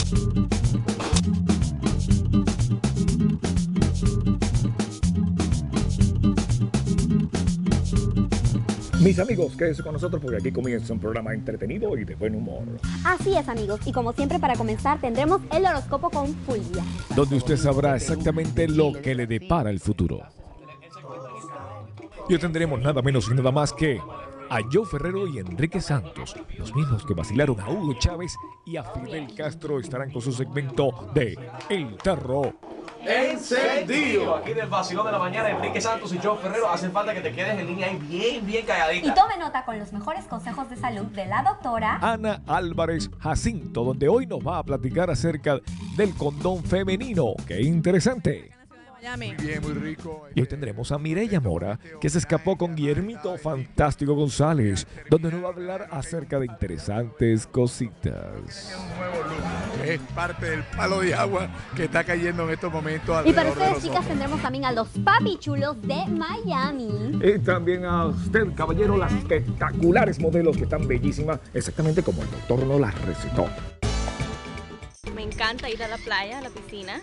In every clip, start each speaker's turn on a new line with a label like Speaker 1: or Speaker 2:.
Speaker 1: Mis amigos, quédense con nosotros porque aquí comienza un programa entretenido y de buen humor.
Speaker 2: Así es, amigos, y como siempre para comenzar tendremos el horóscopo con Fulvia,
Speaker 3: donde usted sabrá exactamente lo que le depara el futuro. Y hoy tendremos nada menos y nada más que a Joe Ferrero y Enrique Santos, los mismos que vacilaron a Hugo Chávez y a Fidel Castro, estarán con su segmento de El Tarro
Speaker 4: Encendido. Aquí del vacilón de la mañana, Enrique Santos y Joe Ferrero. Hacen falta que te quedes en línea ahí bien calladita.
Speaker 2: y tome nota con los mejores consejos de salud de la doctora
Speaker 3: Ana Álvarez Jacinto, donde hoy nos va a platicar acerca del condón femenino. ¡Qué interesante!
Speaker 5: Muy bien, muy rico.
Speaker 3: Y hoy tendremos a Mireya Mora, que se escapó con Guillermito Fantástico González, donde nos va a hablar acerca de interesantes cositas.
Speaker 5: Un nuevo look, que es parte del palo de agua que está cayendo en estos momentos.
Speaker 2: y para
Speaker 5: alrededor de
Speaker 2: ustedes, chicas,
Speaker 5: nosotros.
Speaker 2: tendremos también a los papi chulos de Miami.
Speaker 1: Y también a usted, caballero, las espectaculares modelos que están bellísimas, exactamente como el doctor nos las recetó.
Speaker 6: Me encanta ir a la playa, a la piscina.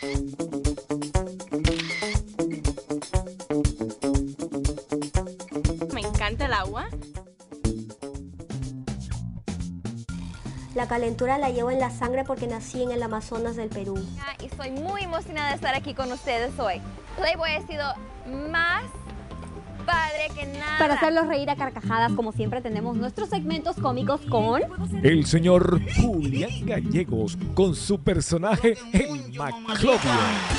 Speaker 6: Me encanta el agua.
Speaker 7: La calentura la llevo en la sangre porque nací en el Amazonas del Perú.
Speaker 8: Y estoy muy emocionada de estar aquí con ustedes hoy. Playboy ha sido más padre que nada.
Speaker 2: Para hacerlos reír a carcajadas, como siempre, tenemos nuestros segmentos cómicos con
Speaker 3: El señor Julián Gallegos, con su personaje, el Maclovio.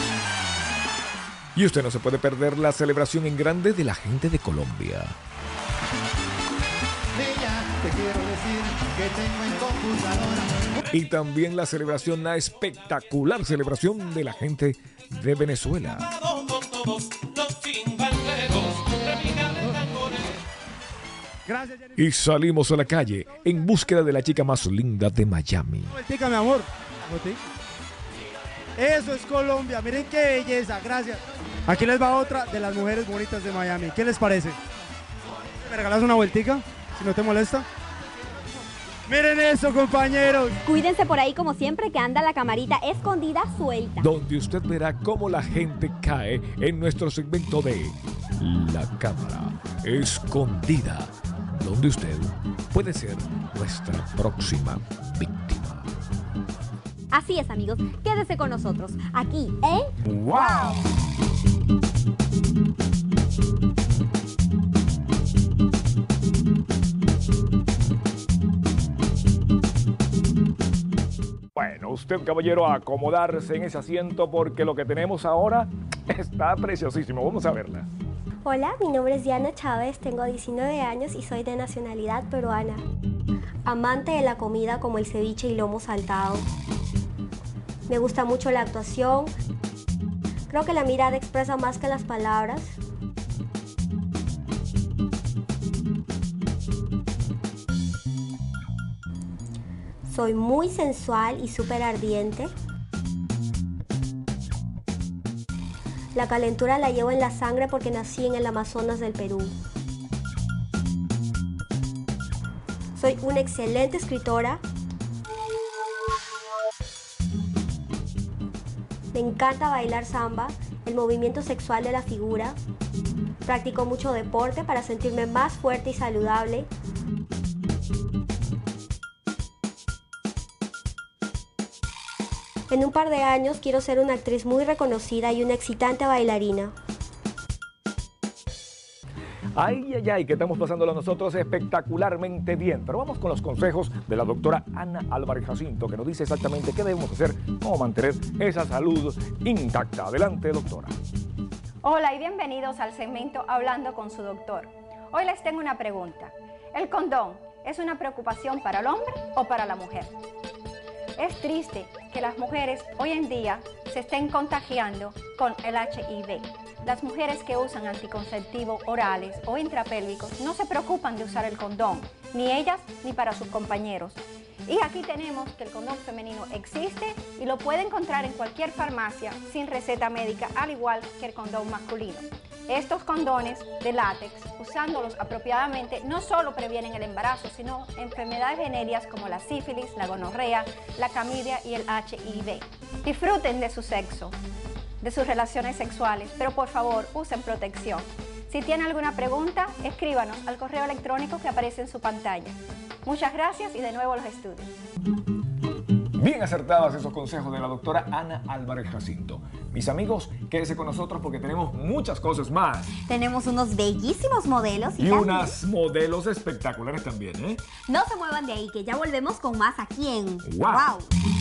Speaker 3: Y usted no se puede perder la celebración en grande de la gente de Colombia. Y también la celebración, la espectacular celebración de la gente de Venezuela.
Speaker 5: Gracias, Jenny.
Speaker 3: Y salimos a la calle en búsqueda de la chica más linda de Miami.
Speaker 5: Vueltica, mi amor. Vueltica. Eso es Colombia. Miren qué belleza. Gracias. Aquí les va otra de las mujeres bonitas de Miami. ¿Qué les parece? ¿Me regalas una vueltica? Si no te molesta. Miren eso, compañeros.
Speaker 2: Cuídense por ahí como siempre que anda la camarita escondida suelta.
Speaker 3: Donde usted verá cómo la gente cae en nuestro segmento de La Cámara Escondida, donde usted puede ser nuestra próxima víctima.
Speaker 2: Así es, amigos, quédese con nosotros aquí en
Speaker 1: ¡Wow! Bueno, usted, caballero, a acomodarse en ese asiento porque lo que tenemos ahora está preciosísimo. Vamos a verla.
Speaker 7: Hola, mi nombre es Diana Chávez, tengo 19 años y soy de nacionalidad peruana. Amante de la comida como el ceviche y lomo saltado. Me gusta mucho la actuación. Creo que la mirada expresa más que las palabras. Soy muy sensual y súper ardiente. La calentura la llevo en la sangre porque nací en el Amazonas del Perú. Soy una excelente escritora. Me encanta bailar samba, el movimiento sexual de la figura. Practico mucho deporte para sentirme más fuerte y saludable. En un par de años quiero ser una actriz muy reconocida y una excitante bailarina.
Speaker 1: Ay, ay, ay, que estamos pasándolo nosotros espectacularmente bien. Pero vamos con los consejos de la doctora Ana Álvarez Jacinto, que nos dice exactamente qué debemos hacer, cómo mantener esa salud intacta. Adelante, doctora.
Speaker 9: Hola y bienvenidos al segmento Hablando con su doctor. Hoy les tengo una pregunta. ¿El condón es una preocupación para el hombre o para la mujer? Es triste que las mujeres hoy en día se estén contagiando con el HIV. Las mujeres que usan anticonceptivos orales o intrapélvicos no se preocupan de usar el condón, ni ellas ni para sus compañeros. Y aquí tenemos que el condón femenino existe y lo puede encontrar en cualquier farmacia sin receta médica, al igual que el condón masculino. Estos condones de látex, usándolos apropiadamente, no solo previenen el embarazo, sino enfermedades venéreas como la sífilis, la gonorrea, la clamidia y el HIV. Disfruten de su sexo, de sus relaciones sexuales, pero por favor, usen protección. Si tienen alguna pregunta, escríbanos al correo electrónico que aparece en su pantalla. Muchas gracias y de nuevo los estudios.
Speaker 1: Bien acertados esos consejos de la doctora Ana Álvarez Jacinto. Mis amigos, quédense con nosotros porque tenemos muchas cosas más.
Speaker 2: Tenemos unos bellísimos modelos
Speaker 1: y unas modelos espectaculares también, ¿eh?
Speaker 2: No se muevan de ahí, que ya volvemos con más aquí en
Speaker 1: ¡Wow!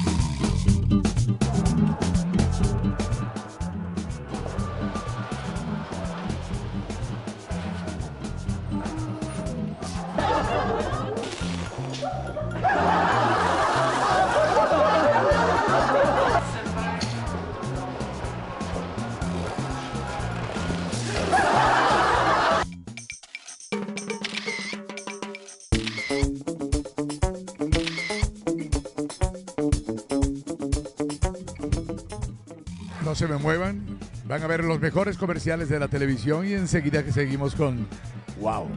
Speaker 10: No se me muevan, van a ver los mejores comerciales de la televisión y enseguida que seguimos con Wow.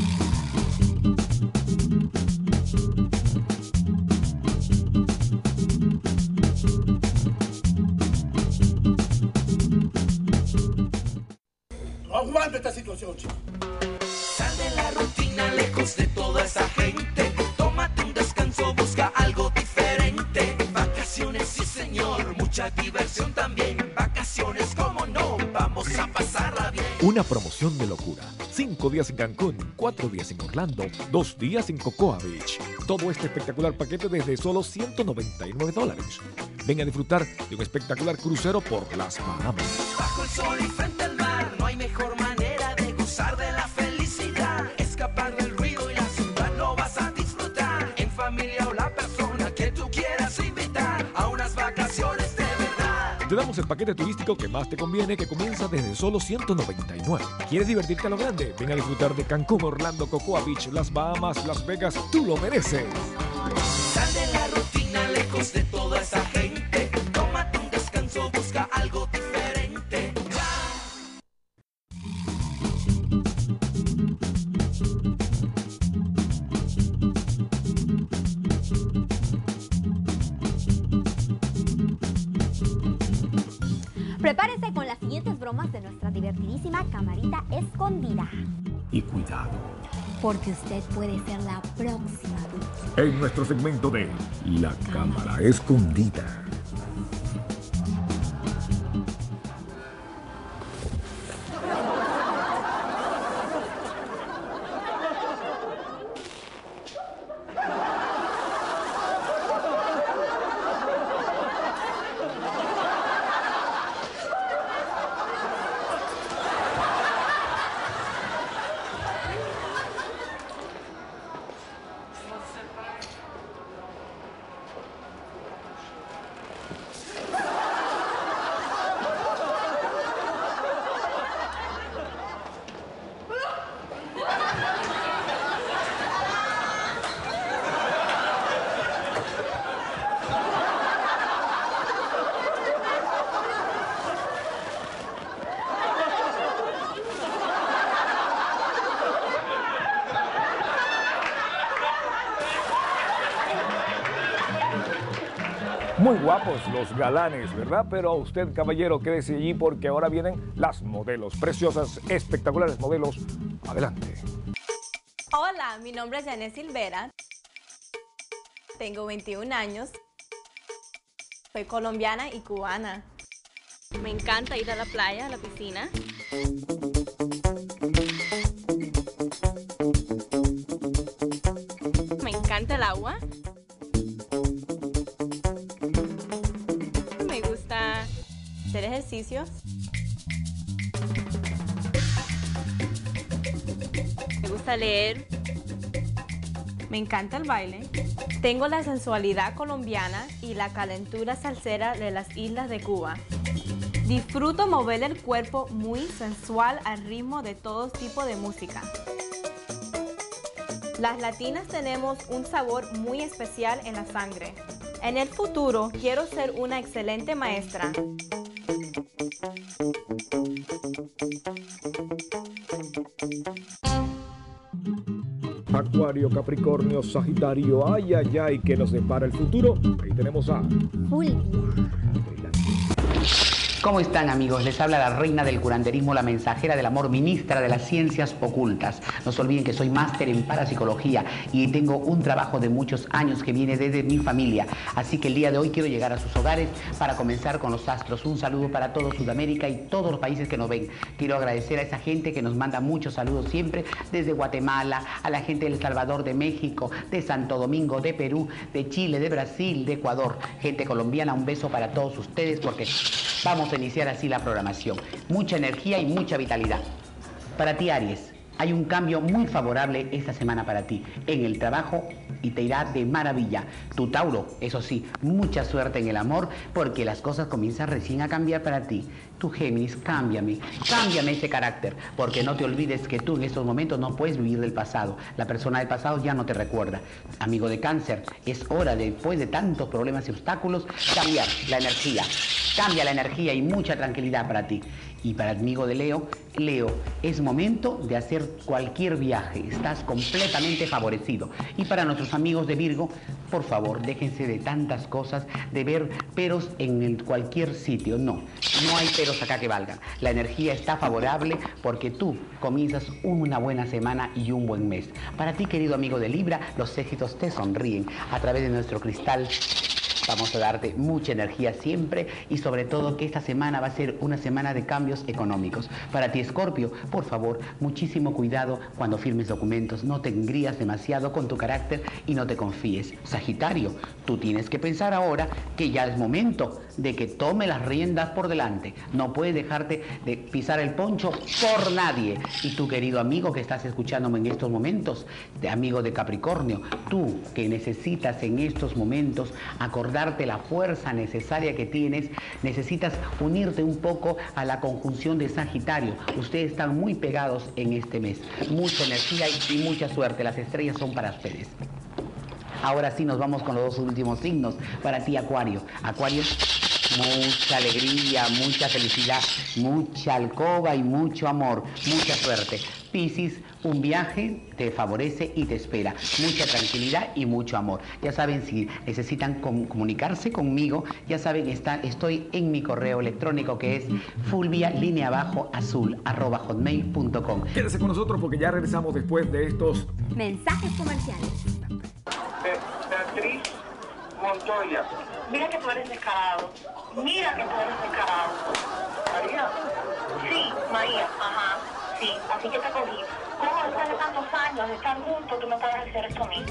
Speaker 11: No aguanto esta situación, chico.
Speaker 12: Sal de la rutina, lejos de toda esa gente. Tómate un descanso, busca algo diferente. Vacaciones, sí señor, mucha diversión también. Vacaciones, como no, vamos a pasarla bien.
Speaker 3: Una promoción de locura. 5 días en Cancún, 4 días en Orlando, 2 días en Cocoa Beach. Todo este espectacular paquete desde solo $199. Ven a disfrutar de un espectacular crucero por las Bahamas.
Speaker 12: Bajo el sol y frente al mar, no hay mejor manera de gozar de la felicidad. Escapar del ruido y la ciudad lo vas a disfrutar. En familia o la persona que tú quieras invitar a unas vacaciones de verdad.
Speaker 3: Te damos el paquete turístico que más te conviene, que comienza desde solo $199. ¿Quieres divertirte a lo grande? Ven a disfrutar de Cancún, Orlando, Cocoa Beach, Las Bahamas, Las Vegas. ¡Tú lo mereces!
Speaker 12: Sal de la rutina, lejos de toda esa gente. Tómate un descanso, busca algo diferente.
Speaker 2: Prepárese con las siguientes bromas de nuestra divertidísima camarita escondida.
Speaker 1: Y cuidado,
Speaker 2: porque usted puede ser la próxima víctima.
Speaker 1: en nuestro segmento de La Cámara Escondida. Muy guapos los galanes, ¿verdad? Pero usted, caballero, quédese allí porque ahora vienen las modelos, preciosas, espectaculares modelos. Adelante.
Speaker 6: Hola, mi nombre es Janet Silvera. Tengo 21 años. Soy colombiana y cubana. Me encanta ir a la playa, a la piscina. Me encanta el agua. Me gusta hacer ejercicios. Me gusta leer. Me encanta el baile. Tengo la sensualidad colombiana y la calentura salsera de las islas de Cuba. Disfruto mover el cuerpo muy sensual al ritmo de todo tipo de música. Las latinas tenemos un sabor muy especial en la sangre. En el futuro quiero ser una excelente maestra.
Speaker 1: Acuario, Capricornio, Sagitario, ay, ay, ay, que nos depara el futuro. Ahí tenemos a
Speaker 7: Fulvia.
Speaker 13: ¿Cómo están, amigos? Les habla la reina del curanderismo, la mensajera del amor, ministra de las ciencias ocultas. No se olviden que soy máster en parapsicología y tengo un trabajo de muchos años que viene desde mi familia. Así que el día de hoy quiero llegar a sus hogares para comenzar con los astros. Un saludo para todo Sudamérica y todos los países que nos ven. Quiero agradecer a esa gente que nos manda muchos saludos siempre, desde Guatemala, a la gente de El Salvador, de México, de Santo Domingo, de Perú, de Chile, de Brasil, de Ecuador. Gente colombiana, un beso para todos ustedes porque vamos a iniciar así la programación. Mucha energía y mucha vitalidad. Para ti, Aries, hay un cambio muy favorable esta semana para ti en el trabajo y te irá de maravilla. Tu Tauro, eso sí, mucha suerte en el amor porque las cosas comienzan recién a cambiar para ti. Tu Géminis, cámbiame ese carácter, porque no te olvides que tú en estos momentos no puedes vivir del pasado. La persona del pasado ya no te recuerda. Amigo de Cáncer, es hora, después de tantos problemas y obstáculos, cambiar la energía. Cambia la energía y mucha tranquilidad para ti. Y para el amigo de Leo, Leo, es momento de hacer cualquier viaje. Estás completamente favorecido. Y para nuestros amigos de Virgo, por favor, déjense de tantas cosas, de ver peros en cualquier sitio. No hay peros acá que valgan. La energía está favorable porque tú comienzas una buena semana y un buen mes. Para ti, querido amigo de Libra, los éxitos te sonríen. A través de nuestro cristal vamos a darte mucha energía siempre y sobre todo que esta semana va a ser una semana de cambios económicos. Para ti, Escorpio, por favor, muchísimo cuidado cuando firmes documentos. No te engrías demasiado con tu carácter y no te confíes. Sagitario, tú tienes que pensar ahora que ya es momento de que tome las riendas por delante. No puedes dejarte de pisar el poncho por nadie. Y tu querido amigo que estás escuchándome en estos momentos, amigo de Capricornio, tú que necesitas en estos momentos acordarte la fuerza necesaria que tienes, necesitas unirte un poco a la conjunción de Sagitario. Ustedes están muy pegados en este mes. Mucha energía y mucha suerte. Las estrellas son para ustedes. Ahora sí nos vamos con los dos últimos signos. Para ti, Acuario. Acuario, mucha alegría, mucha felicidad, mucha alcoba y mucho amor, mucha suerte. Piscis, un viaje te favorece y te espera. Mucha tranquilidad y mucho amor. Ya saben, si necesitan comunicarse conmigo, ya saben, estoy en mi correo electrónico que es fulvia_azul@hotmail.com.
Speaker 1: Quédese con nosotros porque ya regresamos después de estos
Speaker 2: mensajes comerciales.
Speaker 14: Beatriz Montoya. Mira que tú eres descarado. María. Sí, María, ajá. Sí, así que te cogí. ¿Cómo después de tantos años de estar juntos tú me puedes hacer esto a mí?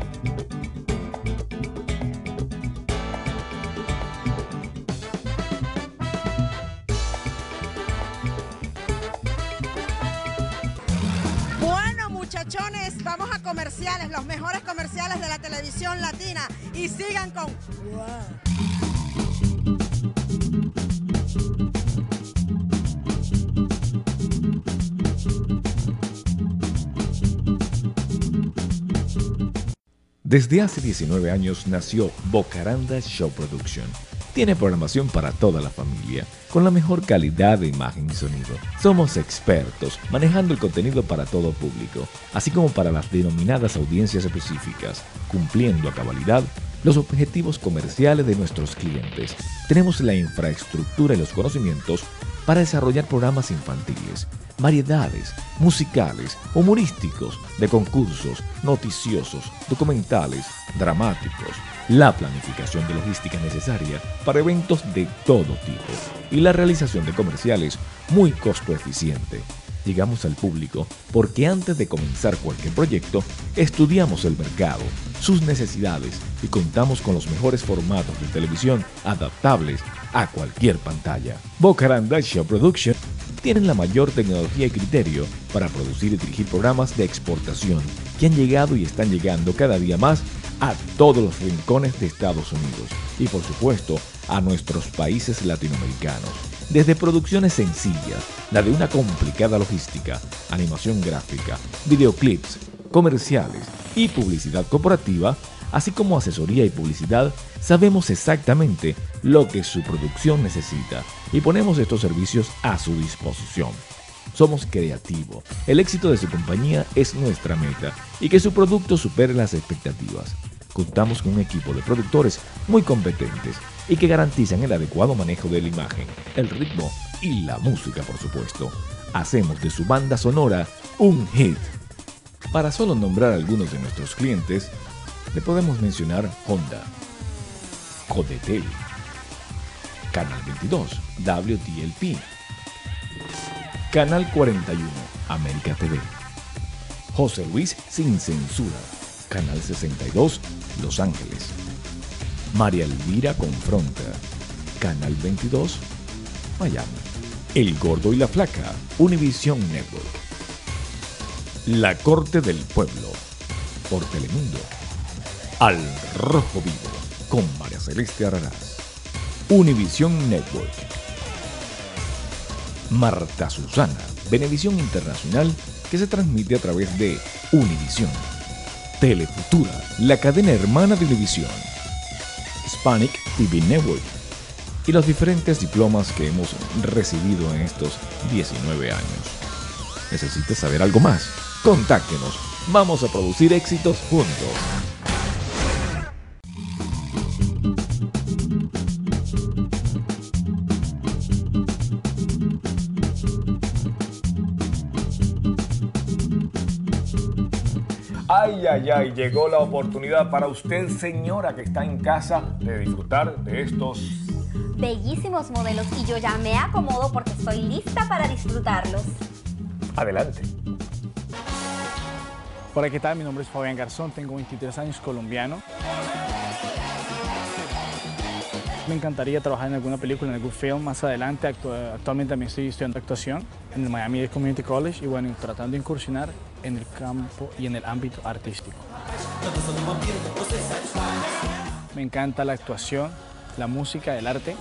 Speaker 15: Bueno, muchachones, vamos a comerciales, los mejores comerciales de la televisión latina. Y sigan con...
Speaker 3: Desde hace 19 años nació Bocaranda Show Production. Tiene programación para toda la familia, con la mejor calidad de imagen y sonido. Somos expertos manejando el contenido para todo público, así como para las denominadas audiencias específicas, cumpliendo a cabalidad los objetivos comerciales de nuestros clientes. Tenemos la infraestructura y los conocimientos para desarrollar programas infantiles, variedades, musicales, humorísticos, de concursos, noticiosos, documentales, dramáticos, la planificación de logística necesaria para eventos de todo tipo y la realización de comerciales muy costo eficiente. Llegamos al público porque antes de comenzar cualquier proyecto, estudiamos el mercado, sus necesidades y contamos con los mejores formatos de televisión adaptables a cualquier pantalla. Bocaranda Show Production tienen la mayor tecnología y criterio para producir y dirigir programas de exportación que han llegado y están llegando cada día más a todos los rincones de Estados Unidos y por supuesto a nuestros países latinoamericanos. Desde producciones sencillas, la de una complicada logística, animación gráfica, videoclips, comerciales y publicidad corporativa, así como asesoría y publicidad, sabemos exactamente lo que su producción necesita y ponemos estos servicios a su disposición. Somos creativos. El éxito de su compañía es nuestra meta y que su producto supere las expectativas. Contamos con un equipo de productores muy competentes y que garantizan el adecuado manejo de la imagen, el ritmo y la música, por supuesto. Hacemos de su banda sonora un hit. Para solo nombrar algunos de nuestros clientes, le podemos mencionar Honda, Codetel, Canal 22, WTLP, Canal 41, América TV, José Luis Sin Censura, Canal 62, Los Ángeles, María Elvira Confronta, Canal 22, Miami, El Gordo y la Flaca, Univision Network, La Corte del Pueblo, por Telemundo, Al Rojo Vivo, con María Celeste Araraz, Univision Network, Marta Susana, Venevisión Internacional, que se transmite a través de Univision, Telefutura, la cadena hermana de Univision, Hispanic TV Network y los diferentes diplomas que hemos recibido en estos 19 años. ¿Necesitas saber algo más? Contáctenos. Vamos a producir éxitos juntos.
Speaker 1: Ay, ay, ay, llegó la oportunidad para usted, señora, que está en casa, de disfrutar de estos
Speaker 2: bellísimos modelos y yo ya me acomodo porque estoy lista para disfrutarlos.
Speaker 1: Adelante.
Speaker 16: Hola, ¿qué tal? Mi nombre es Fabián Garzón, tengo 23 años, colombiano. Me encantaría trabajar en alguna película, en algún film más adelante. Actualmente también estoy estudiando actuación en el Miami Community College y bueno, tratando de incursionar en el campo y en el ámbito artístico. Me encanta la actuación, la música, el arte.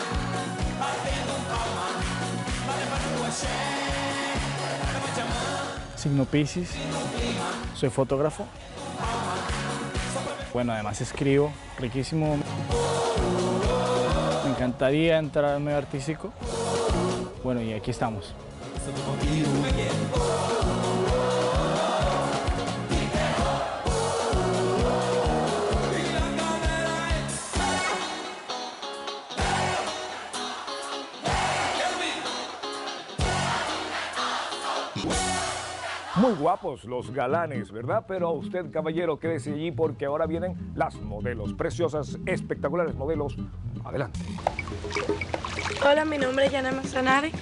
Speaker 16: Signo Piscis, soy fotógrafo. Bueno, además escribo, riquísimo. Me encantaría entrar al medio artístico. Bueno, y aquí estamos.
Speaker 1: Muy guapos los galanes, ¿verdad? Pero usted, caballero, quédese allí porque ahora vienen las modelos, preciosas, espectaculares modelos. Adelante.
Speaker 17: Hola, mi nombre es Yana Manzanares.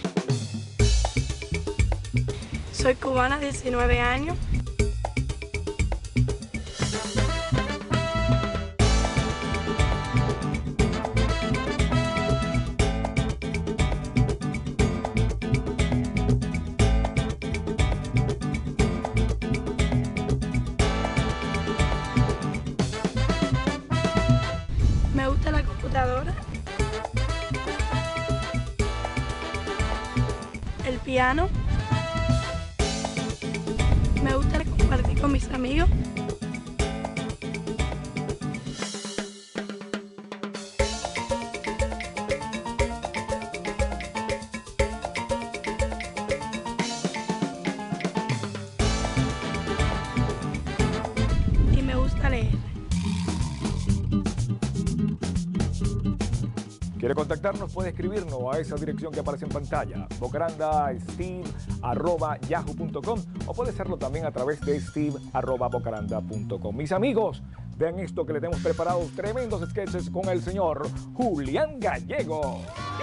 Speaker 17: Soy cubana, 19 años. Me gusta la computadora, el piano, me gusta compartir con mis amigos. Y me gusta leer.
Speaker 1: ¿Quiere contactarnos? Puede escribirnos a esa dirección que aparece en pantalla, bocarandasteve@yahoo.com, o puede hacerlo también a través de steve@bocaranda.com. Mis amigos, vean esto que les hemos preparado, tremendos sketches con el señor Julián Gallego.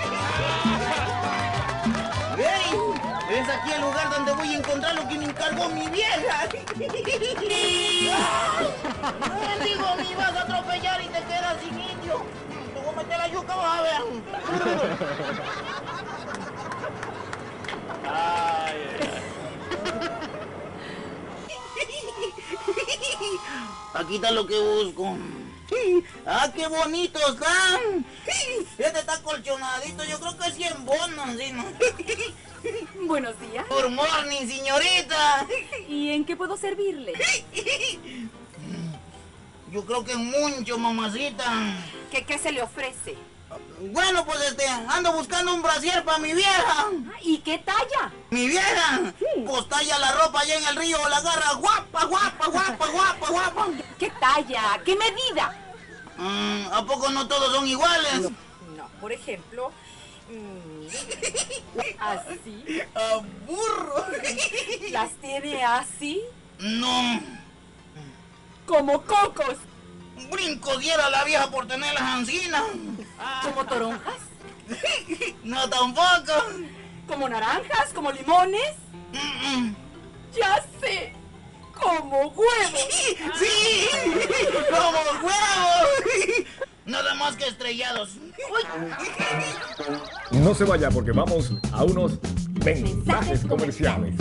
Speaker 18: ¡Ey! Es aquí el lugar donde voy a encontrar lo que me encargó mi vieja. Digo, me vas a atropellar y te quedas sin indio. Luego mete la yuca, vas a ver. Ay, aquí está lo que busco. ¡Ah, qué bonitos están! Este está colchonadito, yo creo que es 100 bonos, ¿sí, no?
Speaker 19: Buenos días.
Speaker 18: Good morning, señorita.
Speaker 19: ¿Y en qué puedo servirle?
Speaker 18: Yo creo que es mucho, mamacita.
Speaker 19: ¿Qué se le ofrece?
Speaker 18: Bueno, pues ando buscando un brasier para mi vieja.
Speaker 19: ¿Y qué talla?
Speaker 18: ¿Mi vieja? Pues talla la ropa allá en el río, la agarra guapa, guapa, guapa, guapa, guapa.
Speaker 19: ¿Qué talla? ¿Qué medida?
Speaker 18: ¿A poco no todos son iguales?
Speaker 19: No, por ejemplo... ¿así?
Speaker 18: ¡A burro!
Speaker 19: ¿Las tiene así?
Speaker 18: No.
Speaker 19: ¿Como cocos?
Speaker 18: Brinco diera a la vieja por tener las anginas.
Speaker 19: ¿Como toronjas?
Speaker 18: No, tampoco.
Speaker 19: ¿Como naranjas? ¿Como limones? Ya sé. ¡Como huevos!
Speaker 18: ¡Sí! ¡Como huevos! Nada más que estrellados.
Speaker 1: No se vaya porque vamos a unos mensajes comerciales.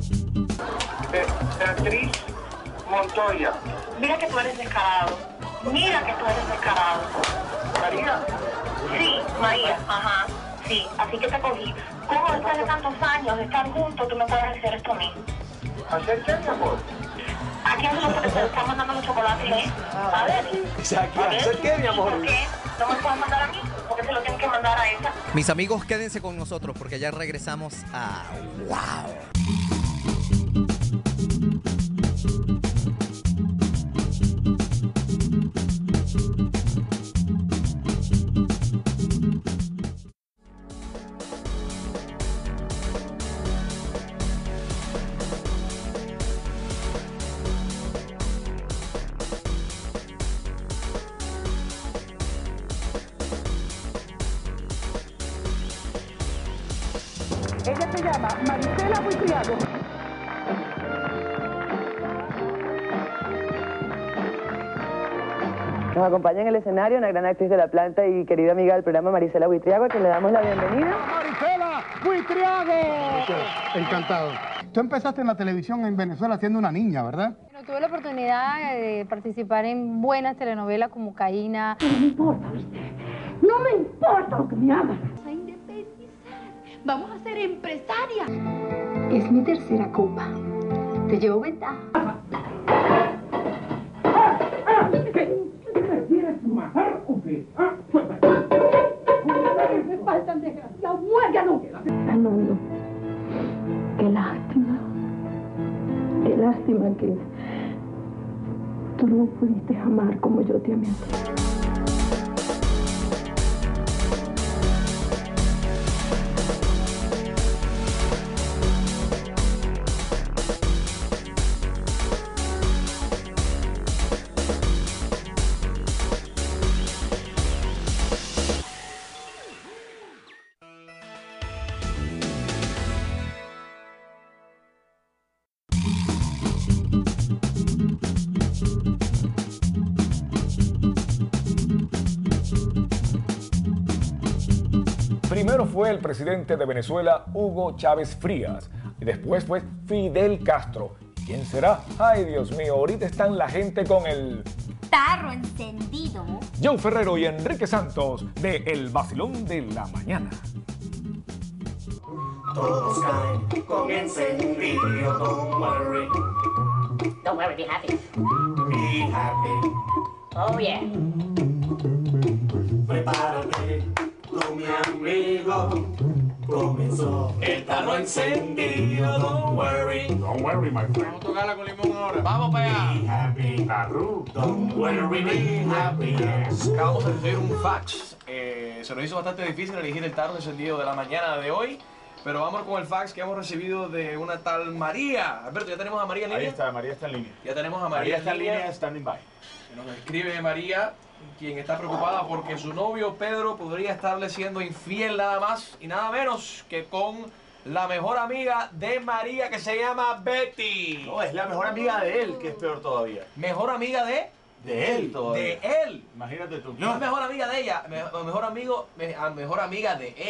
Speaker 14: Beatriz Montoya. Mira que tú eres descarado. Mira que tú eres descarado. ¿María? Sí, María, ajá. Sí, así que te cogí. ¿Cómo después de tantos años de estar juntos tú me puedes hacer esto a mí?
Speaker 11: ¿Hacer qué, mi amor?
Speaker 14: ¿A quién es lo que te están mandando los chocolates, eh? A ver.
Speaker 4: ¿Hacer qué, mi amor?
Speaker 14: ¿Por qué? ¿No me puedes mandar a mí? ¿Por qué se lo tienen que mandar a ella?
Speaker 20: Mis amigos, quédense con nosotros porque ya regresamos a ¡Wow!
Speaker 21: Ella se llama Marisela Buitriago.
Speaker 22: Nos acompaña en el escenario una gran actriz de la planta y querida amiga del programa, Marisela Buitriago, a quien le damos la bienvenida.
Speaker 21: ¡Marisela Buitriago! Encantado. Tú empezaste en la televisión en Venezuela siendo una niña, ¿verdad?
Speaker 23: Bueno, tuve la oportunidad de participar en buenas telenovelas como Caína.
Speaker 21: No me importa, ¿viste? No me importa lo que me hagas.
Speaker 23: A independizar. Vamos a ser empresarias.
Speaker 21: Es mi tercera copa. Te llevo ventaja. ¿Qué prefieres matar o qué? Me faltan desgraciados muérganos. Fernando, qué lástima. Qué lástima que tú no pudiste amar como yo te amé a ti.
Speaker 1: Primero fue el presidente de Venezuela, Hugo Chávez Frías, y después fue Fidel Castro. ¿Quién será? Ay, Dios mío, ahorita están la gente con el
Speaker 2: tarro encendido.
Speaker 1: Joe Ferrero y Enrique Santos de El Vacilón de la Mañana.
Speaker 12: Todos caen con encendido, don't worry.
Speaker 24: Don't worry, be happy.
Speaker 12: Be happy.
Speaker 24: Oh, yeah.
Speaker 12: Prepárate, tú mi amigo. Comenzó el tarro encendido, don't worry.
Speaker 11: Don't worry, my friend.
Speaker 4: Vamos a tocarla con limón ahora.
Speaker 12: Vamos para allá.
Speaker 11: Be happy, Tarru.
Speaker 12: Don't worry, be happy. Yes.
Speaker 4: Acabamos de recibir un fax. Se nos hizo bastante difícil elegir el tarro encendido de la mañana de hoy. Pero vamos con el fax que hemos recibido de una tal María. Alberto, ¿ya tenemos a María en línea?
Speaker 11: Ahí está, María está en línea.
Speaker 4: Ya tenemos a
Speaker 11: María
Speaker 4: María
Speaker 11: está en línea, standing by.
Speaker 4: Nos escribe María, quien está preocupada porque su novio Pedro podría estarle siendo infiel nada más y nada menos que con la mejor amiga de María, que se llama Betty.
Speaker 11: No, es la mejor amiga de él, que es peor todavía.
Speaker 4: ¿Mejor amiga de?
Speaker 11: De él todavía.
Speaker 4: De él.
Speaker 11: Imagínate tú.
Speaker 4: No es mejor amiga de ella, mejor amiga de él.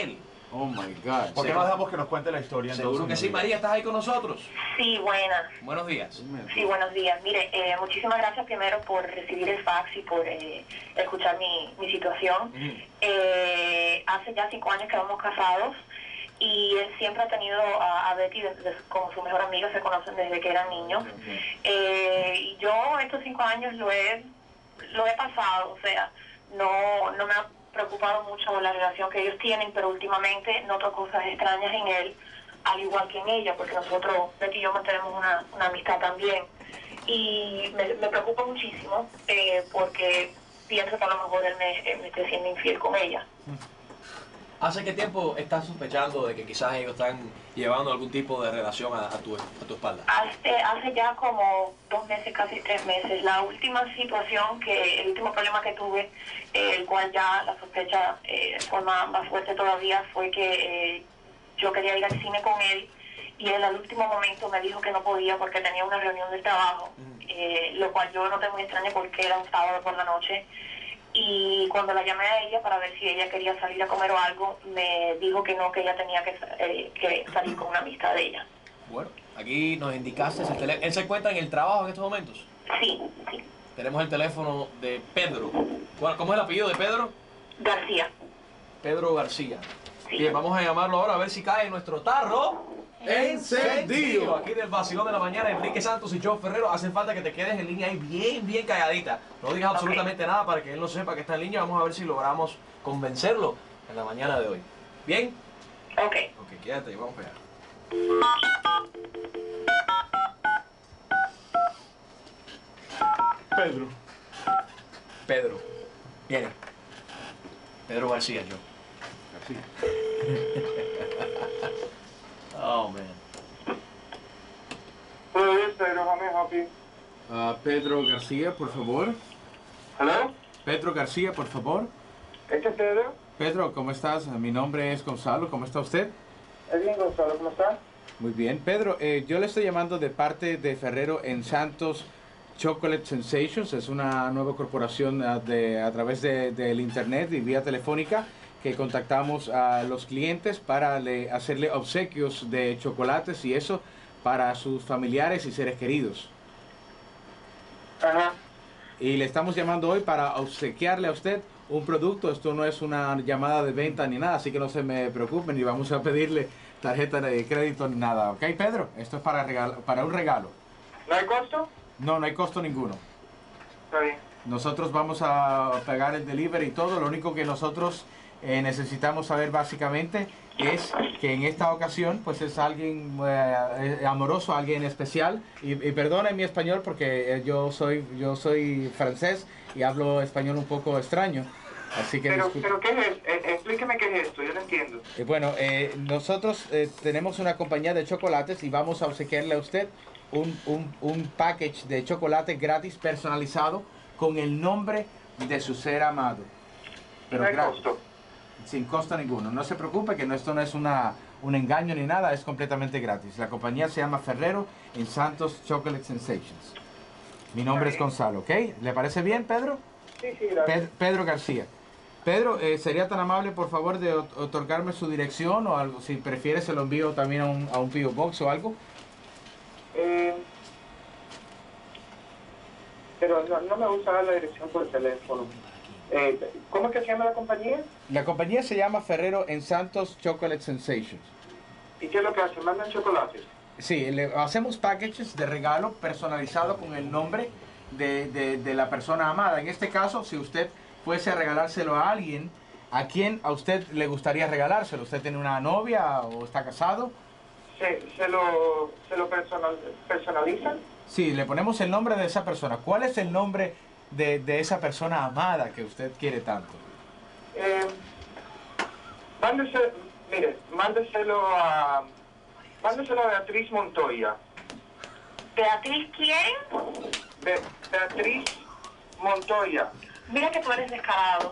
Speaker 11: Oh my God. ¿Por qué no dejamos que nos cuente la historia?
Speaker 4: Seguro que sí. María, ¿estás ahí con nosotros?
Speaker 14: Sí, buenas.
Speaker 4: Buenos días.
Speaker 14: Sí, buenos días. Mire, muchísimas gracias primero por recibir el fax y por escuchar mi situación. Hace ya 5 años que vamos casados y él siempre ha tenido a Betty como su mejor amiga, se conocen desde que eran niños. Y yo estos 5 años lo he pasado, o sea, no me ha preocupado mucho la relación que ellos tienen, pero últimamente noto cosas extrañas en él, al igual que en ella, porque nosotros, Betty y yo, mantenemos una amistad también. Y me preocupa muchísimo porque pienso que a lo mejor él me esté siendo infiel con ella.
Speaker 4: ¿Hace qué tiempo estás sospechando de que quizás ellos están llevando algún tipo de relación a tu espalda?
Speaker 14: Hace ya como 2 meses, casi 3 meses. La última situación, el último problema que tuve, el cual ya la sospecha fue más fuerte todavía, fue que yo quería ir al cine con él y él al último momento me dijo que no podía porque tenía una reunión del trabajo, lo cual yo noté muy extraño porque era un sábado por la noche. Y cuando la llamé a ella para ver si ella quería salir a comer o algo, me dijo que no, que ella tenía que salir con una amistad de ella.
Speaker 4: Bueno, aquí nos indicaste el teléfono. ¿Él se encuentra en el trabajo en estos momentos?
Speaker 14: Sí, sí.
Speaker 4: Tenemos el teléfono de Pedro. ¿Cómo es el apellido de Pedro?
Speaker 14: García.
Speaker 4: Pedro García. Sí. Bien, vamos a llamarlo ahora a ver si cae en nuestro tarro encendido. Aquí del vacilón de la mañana, Enrique Santos y Joe Ferrero. Hacen falta que te quedes en línea ahí bien calladita. No digas absolutamente nada para que él no sepa que está en línea. Vamos a ver si logramos convencerlo en la mañana de hoy. ¿Bien?
Speaker 14: Ok.
Speaker 4: Ok, quédate, vamos para allá. Pedro. Viene. Pedro García, Joe. Oh, man.
Speaker 5: Pedro García, por favor.
Speaker 8: ¿Hello?
Speaker 5: Pedro García, por favor.
Speaker 8: ¿Este es Pedro?
Speaker 5: Pedro, ¿cómo estás? Mi nombre es Gonzalo. ¿Cómo está usted?
Speaker 8: Bien, Gonzalo. ¿Cómo está?
Speaker 5: Muy bien. Pedro, yo le estoy llamando de parte de Ferrero en Santos Chocolate Sensations. Es una nueva corporación a través del internet y vía telefónica que contactamos a los clientes para hacerle obsequios de chocolates y eso para sus familiares y seres queridos.
Speaker 8: Ajá.
Speaker 5: Y le estamos llamando hoy para obsequiarle a usted un producto. Esto no es una llamada de venta ni nada, así que no se me preocupen ni vamos a pedirle tarjeta de crédito ni nada. ¿Ok, Pedro? Esto es para un regalo.
Speaker 8: ¿No hay costo?
Speaker 5: No, no hay costo ninguno.
Speaker 8: Está bien.
Speaker 5: Nosotros vamos a pagar el delivery y todo. Lo único que nosotros necesitamos saber básicamente es que en esta ocasión pues es alguien amoroso, alguien especial y perdone mi español porque yo soy francés y hablo español un poco extraño, así que
Speaker 8: pero ¿qué es? Explíqueme qué es esto, yo no entiendo.
Speaker 5: Bueno, nosotros tenemos una compañía de chocolates y vamos a obsequiarle a usted un package de chocolate gratis personalizado con el nombre de su ser amado. Pero
Speaker 8: ¿no hay costo?
Speaker 5: Sin costo ninguno. No se preocupe que esto no es un engaño ni nada, es completamente gratis. La compañía se llama Ferrero en Santos Chocolate Sensations. Mi nombre es Gonzalo, ¿ok? ¿Le parece bien, Pedro?
Speaker 8: Sí, gracias.
Speaker 5: Pedro García. Pedro, ¿sería tan amable, por favor, de otorgarme su dirección o algo? Si prefiere, se lo envío también a un P.O. Box o algo.
Speaker 8: Pero no me gusta dar la dirección por teléfono. ¿Cómo es que se llama la compañía?
Speaker 5: La compañía se llama Ferrero en Santos Chocolate Sensations.
Speaker 8: ¿Y qué es lo que hacen? ¿Mandan chocolates?
Speaker 5: Sí, hacemos packages de regalo personalizado con el nombre de la persona amada. En este caso, si usted fuese a regalárselo a alguien, ¿a quién a usted le gustaría regalárselo? ¿Usted tiene una novia o está casado?
Speaker 8: ¿Se lo personalizan?
Speaker 5: Sí, le ponemos el nombre de esa persona. ¿Cuál es el nombre de esa persona amada que usted quiere tanto?
Speaker 8: Mándeselo a Beatriz Montoya.
Speaker 14: ¿Beatriz quién?
Speaker 8: Beatriz Montoya.
Speaker 14: Mira que tú eres descarado.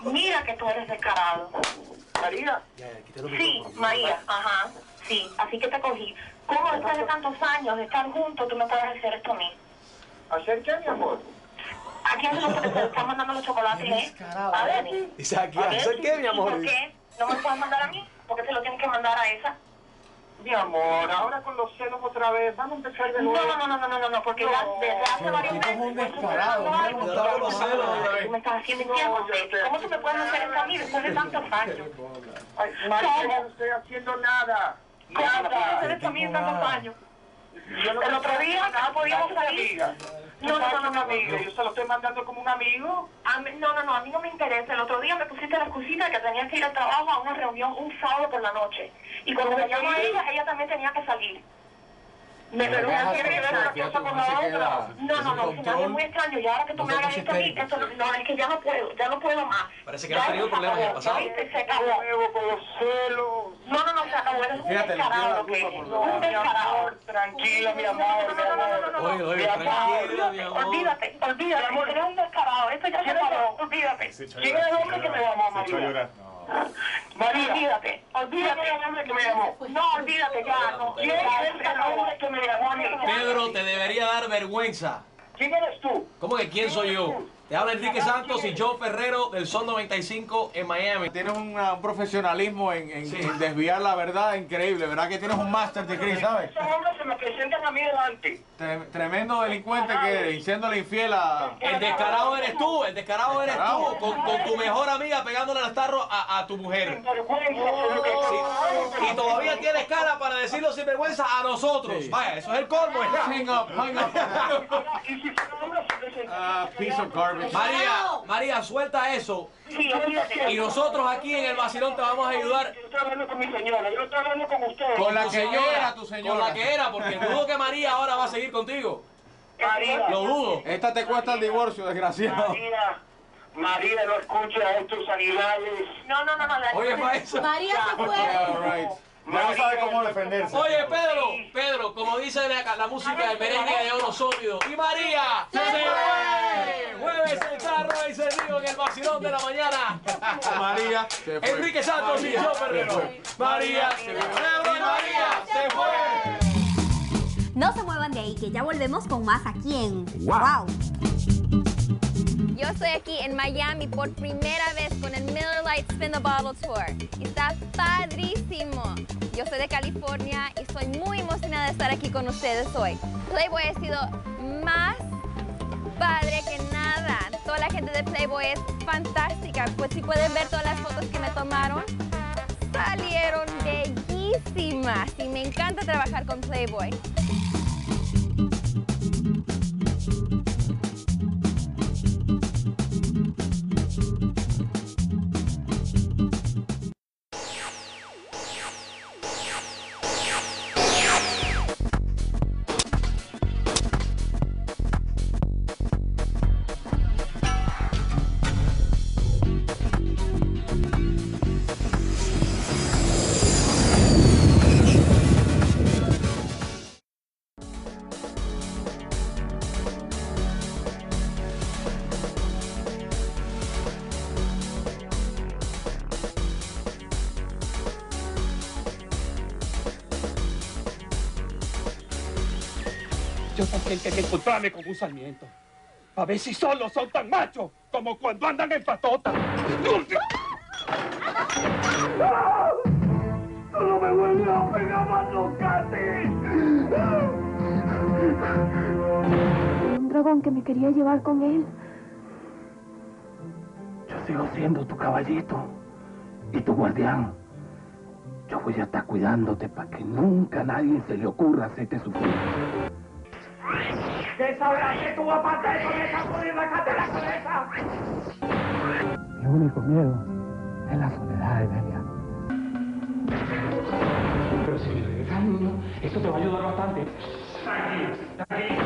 Speaker 8: ¿María?
Speaker 14: Sí, María, ajá, sí, así que te cogí. ¿Cómo después de tantos años de estar juntos tú me puedes hacer esto a mí?
Speaker 8: ¿Hacer qué, mi amor?
Speaker 14: ¿A quién se te están mandando los chocolates,
Speaker 4: A ver,
Speaker 14: ¿hacer qué, mi amor? ¿Por qué? ¿No me puedes mandar a mí? ¿Por qué se lo tienes que mandar a esa?
Speaker 8: Mi amor, ahora con los celos otra vez, vamos a empezar de nuevo.
Speaker 14: No, porque ya desde hace varios meses...
Speaker 8: un descarado,
Speaker 14: Tú me estás haciendo infierno. ¿Cómo tú me puedes hacer esto a mí después de tantos años?
Speaker 8: Ay, María, no estoy haciendo nada.
Speaker 14: ¿Cómo me puedes hacer esto a mí en tantos años? El otro día no podíamos salir. No, amigo.
Speaker 8: Yo se lo estoy mandando como un amigo.
Speaker 14: A mí no me interesa. El otro día me pusiste la excusita de que tenías que ir al trabajo a una reunión un sábado por la noche. Y cuando me llamó a ella también tenía que salir. Me preguntan si tiene que ver una cosa con la otra. No, se me hace muy extraño. Y ahora que tú me hagas esto a mí, no, es que ya no puedo más.
Speaker 4: Parece que no has tenido problemas en el pasado.
Speaker 14: Se acabó.
Speaker 8: Con los celos.
Speaker 14: No, se acabó. Eres un descarado, lo que es. Un descarado.
Speaker 8: Tranquila, mi amor.
Speaker 4: Oye, tranquila, mi amor.
Speaker 14: Olvídate. Eres un descarado. Esto ya se acabó. Olvídate.
Speaker 8: ¿Quién es el hombre que me llamó, María? María, olvídate el hombre que me llamó.
Speaker 14: No, olvídate ya. No.
Speaker 8: ¿Quién es el hombre que me llamó a mí?
Speaker 4: Pedro, te debería dar vergüenza.
Speaker 8: ¿Quién eres tú?
Speaker 4: ¿Cómo que quién soy yo? Te habla Enrique Santos y Joe Ferrero del Sol 95 en Miami.
Speaker 5: Tienes un profesionalismo en desviar la verdad increíble, ¿verdad? Que tienes un master degree, ¿sabes?
Speaker 8: Esos hombres se me presentan a mí delante.
Speaker 5: Tremendo delincuente que eres, siéndole infiel a...
Speaker 4: El descarado eres tú, con tu mejor amiga pegándole los tarros a tu mujer. Sí. Y todavía tienes cara para decirlo sin vergüenza a nosotros. Vaya, eso es el colmo.
Speaker 5: Hang up. Piece of garbage.
Speaker 4: María, suelta eso. Y nosotros aquí en el vacilón te vamos a ayudar.
Speaker 8: Yo estoy hablando con mi señora, yo no estoy hablando con usted.
Speaker 5: Con la que era tu señora.
Speaker 4: Con la que era, porque dudo que María ahora va a seguir contigo.
Speaker 8: María.
Speaker 4: Lo dudo.
Speaker 5: Esta te cuesta el divorcio, desgraciado.
Speaker 8: María, no escucha a estos animales.
Speaker 14: No.
Speaker 4: Oye, maestro.
Speaker 23: María se fue.
Speaker 11: No sabe cómo defenderse.
Speaker 4: Oye, Pedro, como dice la música del merengue de oro sólido. Y María se fue. Jueves el carro encendido en el vacilón de la mañana.
Speaker 5: María se fue.
Speaker 4: Enrique Santos y Joe Ferrero. María se fue. Pedro y María se fue.
Speaker 2: No se muevan de ahí, que ya volvemos con más aquí en
Speaker 1: Wow.
Speaker 23: Yo estoy aquí en Miami por primera vez con el Miller Lite Spin the Bottle Tour. Y está padrísimo. Yo soy de California y estoy muy emocionada de estar aquí con ustedes hoy. Playboy ha sido más padre que nada. Toda la gente de Playboy es fantástica. Pues si pueden ver todas las fotos que me tomaron, salieron bellísimas. Y me encanta trabajar con Playboy.
Speaker 8: Yo también quería encontrarme con un Sarmiento. A ver si solo son tan machos como cuando andan en patota. ¡Tú no me vuelves a pegar más nunca,
Speaker 21: Un dragón que me quería llevar con él.
Speaker 8: Yo sigo siendo tu caballito y tu guardián. Yo voy a estar cuidándote para que nunca a nadie se le ocurra hacerte sufrir. ¿Qué sabrás que tú vas a pasar con esa jodida cate la cabeza? Mi único miedo es la soledad, Evelia. Pero si me regresas al niño, esto te va a ayudar bastante. Tranquilo.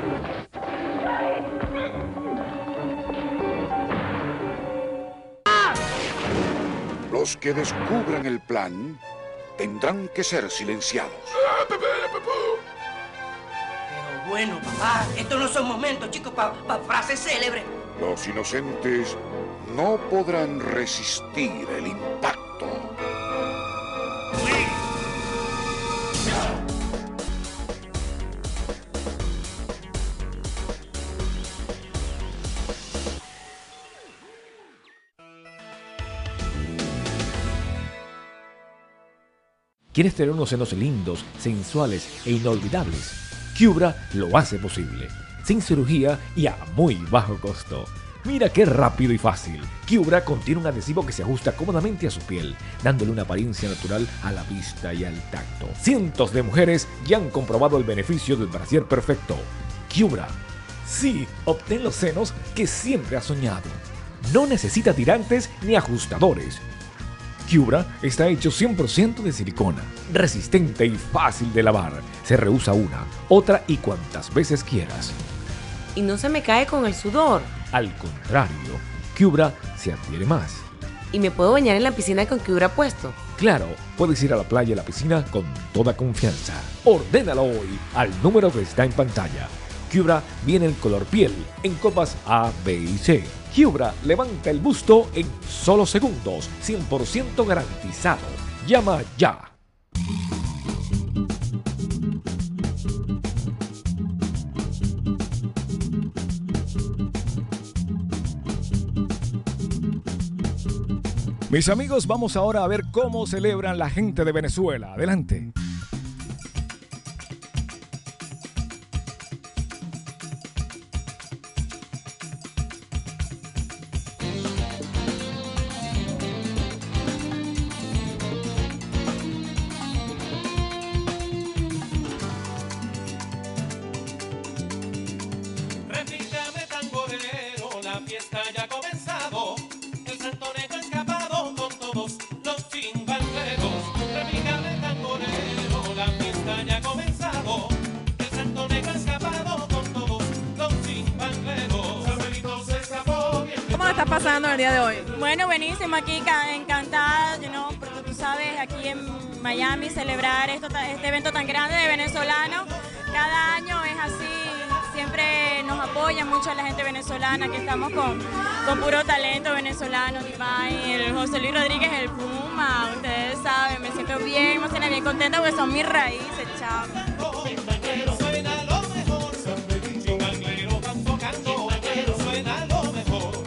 Speaker 6: Los que descubran el plan tendrán que ser silenciados.
Speaker 18: Bueno, papá, estos no son momentos, chicos, para frases célebres.
Speaker 6: Los inocentes no podrán resistir el impacto.
Speaker 3: ¿Quieres tener unos senos lindos, sensuales e inolvidables? Cubra lo hace posible, sin cirugía y a muy bajo costo. Mira qué rápido y fácil. Cubra contiene un adhesivo que se ajusta cómodamente a su piel, dándole una apariencia natural a la vista y al tacto. Cientos de mujeres ya han comprobado el beneficio del brasier perfecto. Cubra. Sí, obtén los senos que siempre has soñado. No necesita tirantes ni ajustadores. Cubra está hecho 100% de silicona, resistente y fácil de lavar. Se reusa una, otra y cuantas veces quieras.
Speaker 7: Y no se me cae con el sudor.
Speaker 3: Al contrario, Cubra se adhiere más.
Speaker 7: ¿Y me puedo bañar en la piscina con Cubra puesto?
Speaker 3: Claro, puedes ir a la playa y la piscina con toda confianza. Ordénalo hoy al número que está en pantalla. Cubra viene en color piel, en copas A, B y C. Cubra levanta el busto en solo segundos, 100% garantizado. Llama ya.
Speaker 1: Mis amigos, vamos ahora a ver cómo celebran la gente de Venezuela. Adelante.
Speaker 12: Repícame tamborero, la fiesta ya ha comenzado. El santo negro ha escapado con todos los chimbaleros. Repícame tamborero, la fiesta ya ha comenzado. El santo negro ha escapado con todos los chimbaleros. Samuelito se escapó.
Speaker 15: ¿Cómo está pasando el día de hoy?
Speaker 9: Bueno, buenísimo aquí, encantada, porque tú sabes, aquí en Miami celebrar este evento tan grande de venezolanos. Cada año es así, siempre nos apoya mucho la gente venezolana, que estamos con puro talento venezolano, Divine, el José Luis Rodríguez, el Puma, ustedes saben, me siento bien, emocionada, bien contenta porque son mis raíces, chao.
Speaker 12: Suena lo mejor, chimbaleros van tocando, suena lo mejor.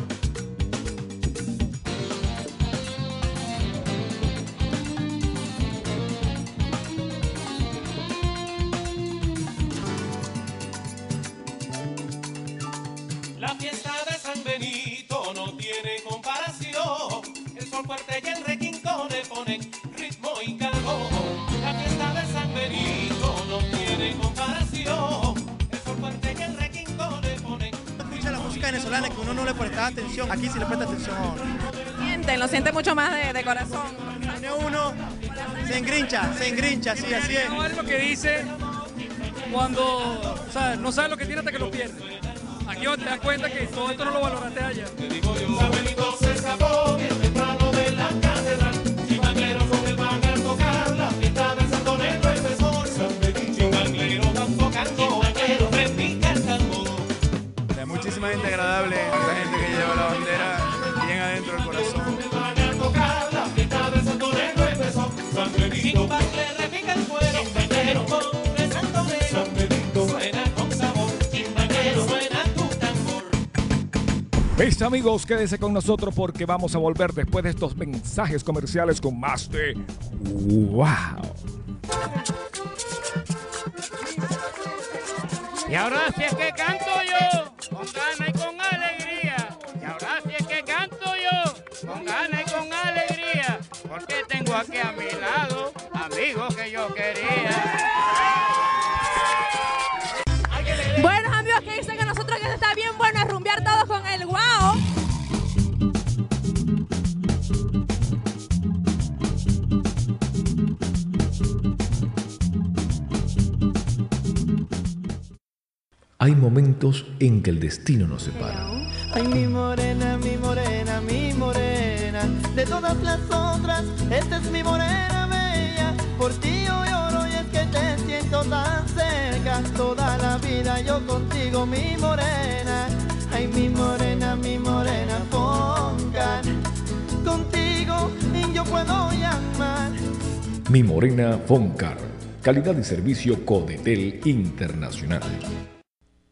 Speaker 12: La fiesta de San Benito no tiene comparación. El sol fuerte y el requinto le ponen ritmo y calor. La fiesta de San Benito no tiene comparación. El sol fuerte y el requinto le ponen.
Speaker 10: Escucha la música venezolana que uno no le presta atención. Aquí sí le presta atención ahora.
Speaker 15: Lo siente mucho más de corazón.
Speaker 10: Uno se engrincha, sí, así es.
Speaker 13: No es lo que dice cuando, o sea, no sabes lo que tiene hasta que lo pierde. Aquí te das cuenta que todo esto no lo valoraste allá.
Speaker 12: Samuelito se escapó bien temprano de la catedral. Chimbaleros con el van a tocar. La fiesta del Santo Negro empezó. Chimbaleros van tocando. Repica el tambor.
Speaker 10: Hay muchísima gente agradable, mucha gente que lleva la bandera bien adentro del corazón.
Speaker 12: La fiesta del Santo Negro empezó. Chimbale repica el cuero. Chimbaleros con el Santo Negro. Suena con sabor. Chimbaleros suena tu tambor.
Speaker 1: Mis amigos, quédense con nosotros porque vamos a volver después de estos mensajes comerciales con más de ¡Wow!
Speaker 25: Y ahora sí es que canto yo, con ganas y con alegría. Y ahora sí es que canto yo, con ganas y con alegría. Porque tengo aquí a mi lado amigos que yo quería.
Speaker 15: Bueno, amigos, que dicen que nosotros que está bien bueno es rumbear todos con el guau.
Speaker 3: Hay momentos en que el destino nos separa.
Speaker 26: Ay, mi morena, mi morena, mi morena. De todas las otras, esta es mi morena bella. Por ti yo lloro y es que te siento tan cerca. Toda la vida yo contigo, mi morena. Ay, mi morena, Foncar. Contigo yo puedo llamar.
Speaker 3: Mi Morena Foncar. Calidad y servicio Codetel Internacional.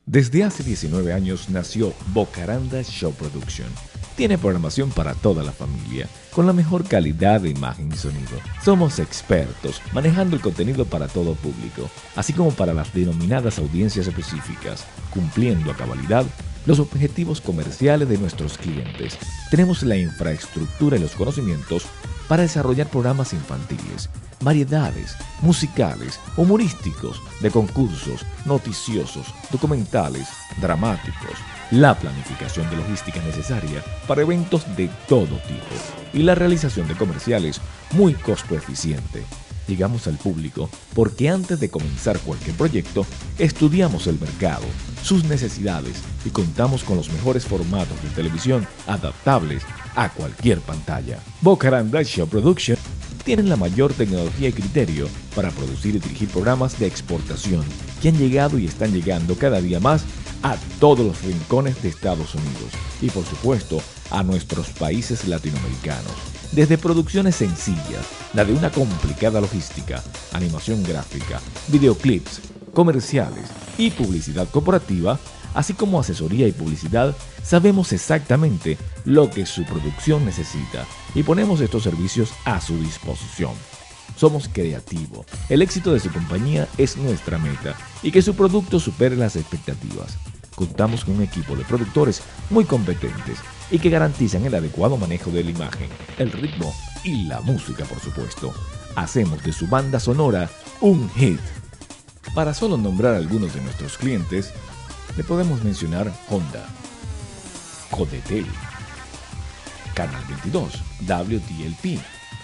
Speaker 3: Desde hace 19 años nació Bocaranda Show Production. Tiene programación para toda la familia, con la mejor calidad de imagen y sonido. Somos expertos manejando el contenido para todo público, así como para las denominadas audiencias específicas, cumpliendo a cabalidad los objetivos comerciales de nuestros clientes. Tenemos la infraestructura y los conocimientos para desarrollar programas infantiles, variedades, musicales, humorísticos, de concursos, noticiosos, documentales, dramáticos, la planificación de logística necesaria para eventos de todo tipo y la realización de comerciales muy costo eficiente. Llegamos al público porque antes de comenzar cualquier proyecto, estudiamos el mercado, sus necesidades y contamos con los mejores formatos de televisión adaptables a cualquier pantalla. Bocaranda Show Production tienen la mayor tecnología y criterio para producir y dirigir programas de exportación que han llegado y están llegando cada día más a todos los rincones de Estados Unidos y por supuesto a nuestros países latinoamericanos. Desde producciones sencillas, la de una complicada logística, animación gráfica, videoclips, comerciales y publicidad corporativa, así como asesoría y publicidad, sabemos exactamente lo que su producción necesita y ponemos estos servicios a su disposición. Somos creativos, el éxito de su compañía es nuestra meta y que su producto supere las expectativas. Contamos con un equipo de productores muy competentes y que garantizan el adecuado manejo de la imagen, el ritmo y la música, por supuesto. Hacemos de su banda sonora un hit. Para solo nombrar algunos de nuestros clientes, le podemos mencionar Honda, Codetel, Canal 22, WTLP,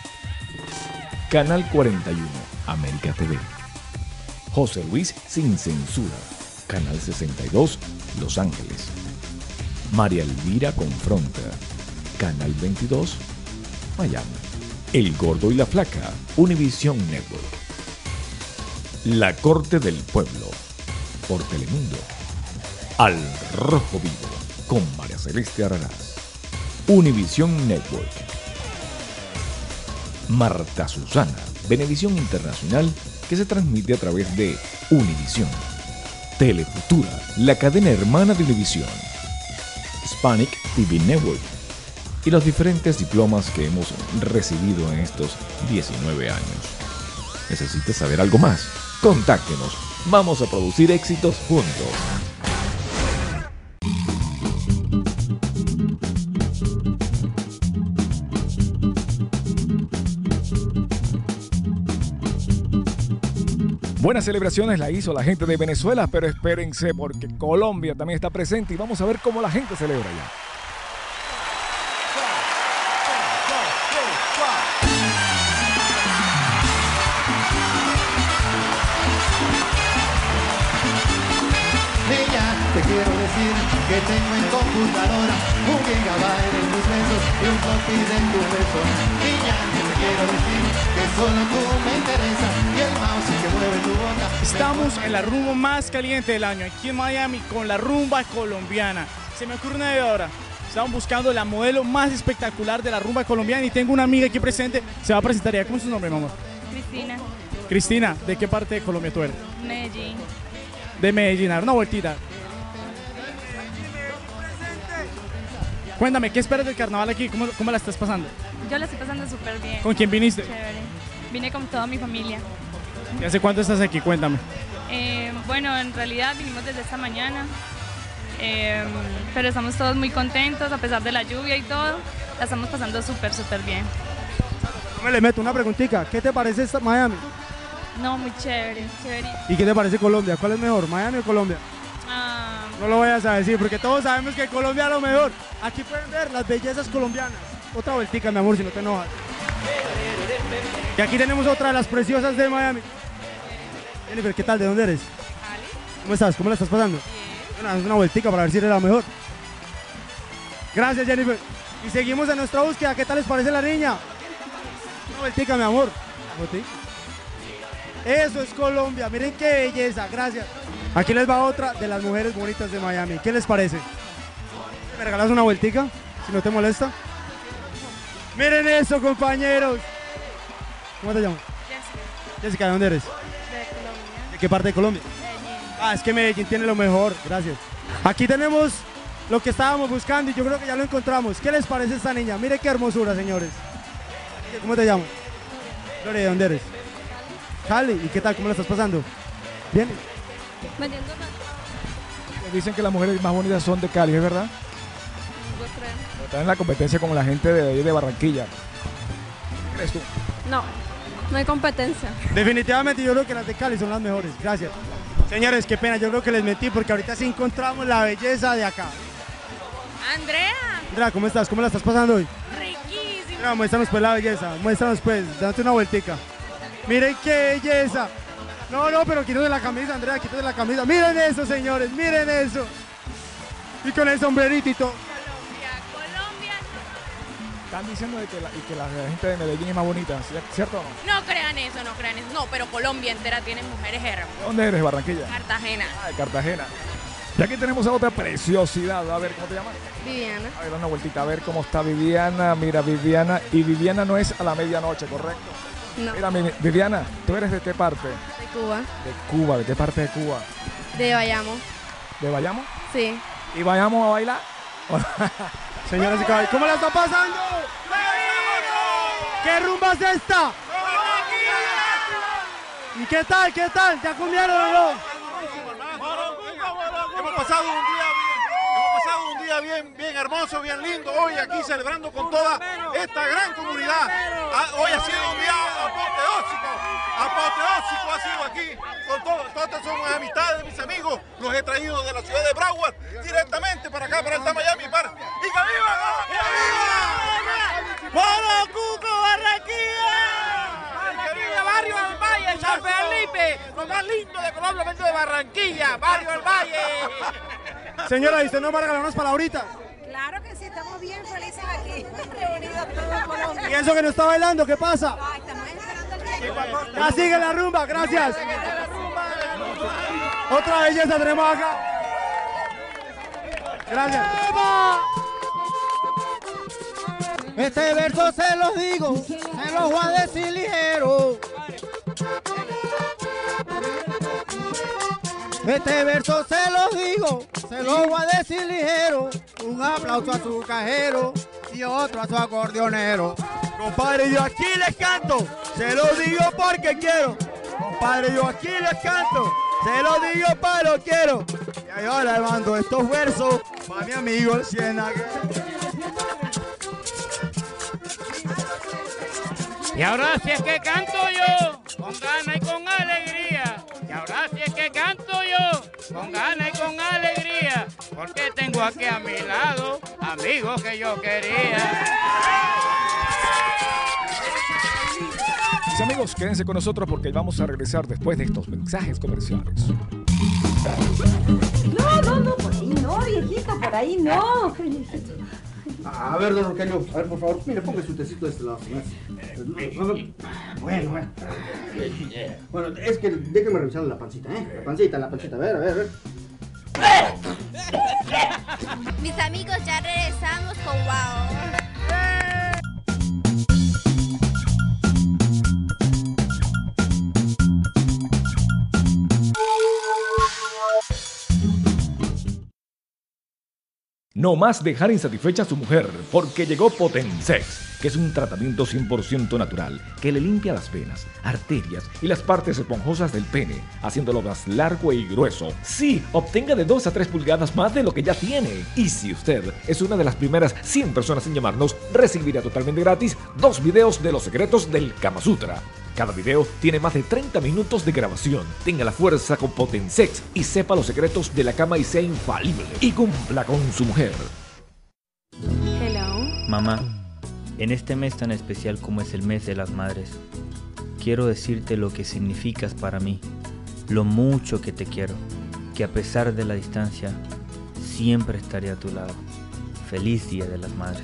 Speaker 3: Canal 41, América TV, José Luis Sin Censura, Canal 62, Los Ángeles, María Elvira Confronta, Canal 22, Miami, El Gordo y la Flaca, Univision Network, La Corte del Pueblo, por Telemundo, Al Rojo Vivo, con María Celeste Araraz, Univision Network, Marta Susana, Venevisión Internacional, que se transmite a través de Univision, Telefutura, la cadena hermana de Univision, Hispanic TV Network y los diferentes diplomas que hemos recibido en estos 19 años. ¿Necesita saber algo más? Contáctenos. Vamos a producir éxitos juntos.
Speaker 1: Buenas celebraciones la hizo la gente de Venezuela, pero espérense porque Colombia también está presente y vamos a ver cómo la gente celebra allá.
Speaker 26: Niña, te quiero decir que tengo en computadora un gigabyte de tus besos y un floppy de tu beso. Niña, te quiero decir que solo tú me interesa y el mouse que mueve tu boca.
Speaker 16: Estamos en la rumba más caliente del año, aquí en Miami, con la rumba colombiana. Se me ocurre una idea ahora. Estamos buscando la modelo más espectacular de la rumba colombiana y tengo una amiga aquí presente. Se va a presentar ya. ¿Cómo es su nombre, mamá?
Speaker 17: Cristina,
Speaker 16: Cristina, ¿de qué parte de Colombia tú eres?
Speaker 17: Medellín.
Speaker 16: De Medellín, a ver, una vueltita. Cuéntame, ¿qué esperas del carnaval aquí? ¿Cómo la estás pasando?
Speaker 17: Yo la estoy pasando súper bien.
Speaker 16: ¿Con quién viniste?
Speaker 17: Chévere. Vine con toda mi familia.
Speaker 16: ¿Y hace cuánto estás aquí? Cuéntame.
Speaker 17: Bueno, en realidad vinimos desde esta mañana, pero estamos todos muy contentos a pesar de la lluvia y todo. La estamos pasando súper, súper bien.
Speaker 16: Yo me le meto una preguntita. ¿Qué te parece Miami?
Speaker 17: No, muy chévere, chévere.
Speaker 16: ¿Y qué te parece Colombia? ¿Cuál es mejor, Miami o Colombia? No lo vayas a decir porque todos sabemos que Colombia es lo mejor. Aquí pueden ver las bellezas colombianas. Otra vueltica, mi amor, si no te enojas. Y aquí tenemos otra de las preciosas de Miami. Jennifer, ¿qué tal? ¿De dónde eres? ¿Cómo estás? ¿Cómo la estás pasando? Una vueltica para ver si eres la mejor. Gracias, Jennifer. Y seguimos en nuestra búsqueda. ¿Qué tal les parece la niña? Una vueltica, mi amor. Eso es Colombia. Miren qué belleza. Gracias. Aquí les va otra de las mujeres bonitas de Miami. ¿Qué les parece? ¿Me regalas una vueltica? Si no te molesta. Miren eso, compañeros. ¿Cómo te llamas?
Speaker 17: Jessica.
Speaker 16: Jessica, ¿de dónde eres?
Speaker 17: De Colombia.
Speaker 16: ¿De qué parte de Colombia? Es que Medellín tiene lo mejor, gracias. Aquí tenemos lo que estábamos buscando y yo creo que ya lo encontramos. ¿Qué les parece esta niña? Mire qué hermosura, señores. ¿Cómo te llamas? Gloria, ¿de dónde eres? Cali. ¿Y qué tal? ¿Cómo la estás pasando? ¿Bien?
Speaker 1: Dicen que las mujeres más bonitas son de Cali, ¿es verdad?
Speaker 17: Yo creo.
Speaker 1: Están en la competencia con la gente de Barranquilla. ¿Qué crees tú?
Speaker 17: No hay competencia.
Speaker 16: Definitivamente yo creo que las de Cali son las mejores. Gracias. Señores, qué pena, yo creo que les metí porque ahorita sí encontramos la belleza de acá.
Speaker 17: Andrea,
Speaker 16: ¿Cómo estás? ¿Cómo la estás pasando hoy?
Speaker 17: riquísimo.
Speaker 16: Mira, muéstranos pues la belleza, muéstranos pues, date una vueltica. Miren qué belleza. No, pero quítate la camisa, Andrea, quítate la camisa. Miren eso, señores, miren eso. Y con el sombrerito y todo.
Speaker 17: Colombia.
Speaker 1: Están diciendo que la gente de Medellín es más bonita, ¿cierto o no?
Speaker 17: No crean eso. No, pero Colombia entera tiene mujeres hermosas.
Speaker 1: ¿Dónde eres, Barranquilla?
Speaker 17: Cartagena.
Speaker 1: De Cartagena. Y aquí tenemos a otra preciosidad. A ver, ¿cómo te llamas?
Speaker 17: Viviana.
Speaker 1: A ver, una vueltita, a ver cómo está Viviana. Mira, Viviana. Y Viviana no es a la medianoche, ¿correcto?
Speaker 17: No.
Speaker 1: Mira, Viviana, ¿tú eres de qué parte?
Speaker 17: De Cuba.
Speaker 1: De Cuba, ¿de qué parte de Cuba?
Speaker 17: De Bayamo.
Speaker 1: ¿De Bayamo?
Speaker 17: Sí.
Speaker 1: ¿Y vayamos a bailar?
Speaker 16: Señoras y caballeros, ¿cómo la está pasando? ¿Qué rumba es esta? ¿Y qué tal? ¿Ya comieron o no?
Speaker 11: Hemos pasado un día bien hermoso, bien lindo, hoy aquí celebrando con toda esta gran comunidad. Hoy ha sido un día apoteósico ha sido aquí, con todas estas son mis amistades, mis amigos, los he traído de la ciudad de Broward directamente para acá, para el Miami Park. ¡Y que viva!
Speaker 18: ¡Polo Cuco, Barranquilla! ¡Barranquilla, Barrio del Valle, San Felipe! Lo más lindo de Colombia, vengo de Barranquilla, Barrio del Valle.
Speaker 16: Señora, ¿y usted no va a regalar unas palabritas?
Speaker 15: Claro que sí, estamos bien felices aquí, reunidos todos Colombia.
Speaker 16: ¿Y eso que no está bailando, qué pasa?
Speaker 15: Ay, estamos esperando el tiempo.
Speaker 16: Ya sigue la rumba, gracias. Otra belleza tenemos acá. Gracias.
Speaker 26: Este verso se los digo, se los voy a decir ligero. Este verso se los digo, se los voy a decir ligero. Un aplauso a su cajero y otro a su acordeonero.
Speaker 14: Compadre, yo aquí les canto, se lo digo porque quiero. Compadre, yo aquí les canto, se lo digo para lo quiero. Y ahora mando estos versos para mi amigo el Ciénaga.
Speaker 25: Y ahora sí es que canto yo, con ganas y con alegría. Y ahora sí es que canto yo, con ganas y con alegría. Porque tengo aquí a mi lado amigos que yo quería.
Speaker 1: Mis amigos, quédense con nosotros porque vamos a regresar después de estos mensajes comerciales.
Speaker 21: No, por ahí no, viejita, por ahí no.
Speaker 19: A ver, don Rogelio, a ver, por favor, mire, ponga su tecito de este lado. Bueno. Bueno, es que déjeme revisar la pancita, ¿eh? La pancita, a ver.
Speaker 23: Mis amigos, ya regresamos con Wow.
Speaker 1: No más dejar insatisfecha a su mujer, porque llegó Potensex, que es un tratamiento 100% natural que le limpia las venas, arterias y las partes esponjosas del pene, haciéndolo más largo y grueso. Sí, obtenga de 2 a 3 pulgadas más de lo que ya tiene. Y si usted es una de las primeras 100 personas en llamarnos, recibirá totalmente gratis 2 videos de los secretos del Kama Sutra. Cada video tiene más de 30 minutos de grabación. Tenga la fuerza con Potensex y sepa los secretos de la cama y sea infalible. Y cumpla con su mujer.
Speaker 17: Hello.
Speaker 20: Mamá, en este mes tan especial como es el mes de las madres, quiero decirte lo que significas para mí, lo mucho que te quiero, que a pesar de la distancia, siempre estaré a tu lado. Feliz Día de las Madres.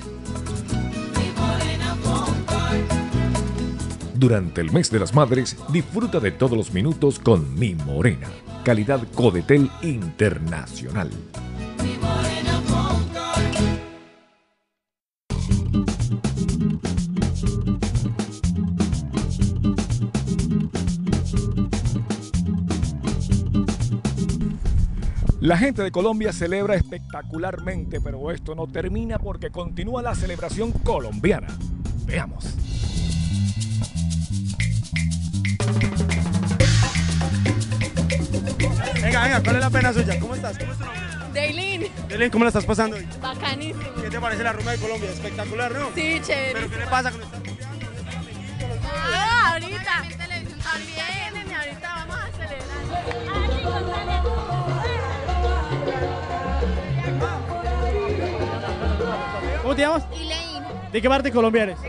Speaker 3: Durante el mes de las madres, disfruta de todos los minutos con Mi Morena, calidad Codetel Internacional.
Speaker 1: La gente de Colombia celebra espectacularmente, pero esto no termina porque continúa la celebración colombiana. Veamos.
Speaker 16: Venga, ¿cuál es la pena suya? ¿Cómo estás? ¿Cómo es tu nombre?
Speaker 2: Daylin.
Speaker 16: Daylin, ¿cómo la estás pasando hoy?
Speaker 2: Bacanísimo.
Speaker 16: ¿Qué te parece la rumba de Colombia? Espectacular, ¿no?
Speaker 2: Sí, chévere.
Speaker 16: ¿Pero qué le pasa con esta?
Speaker 2: Ahorita vamos a celebrar.
Speaker 16: ¿Cómo te llamas?
Speaker 2: Elaine.
Speaker 16: ¿De qué parte de Colombia eres?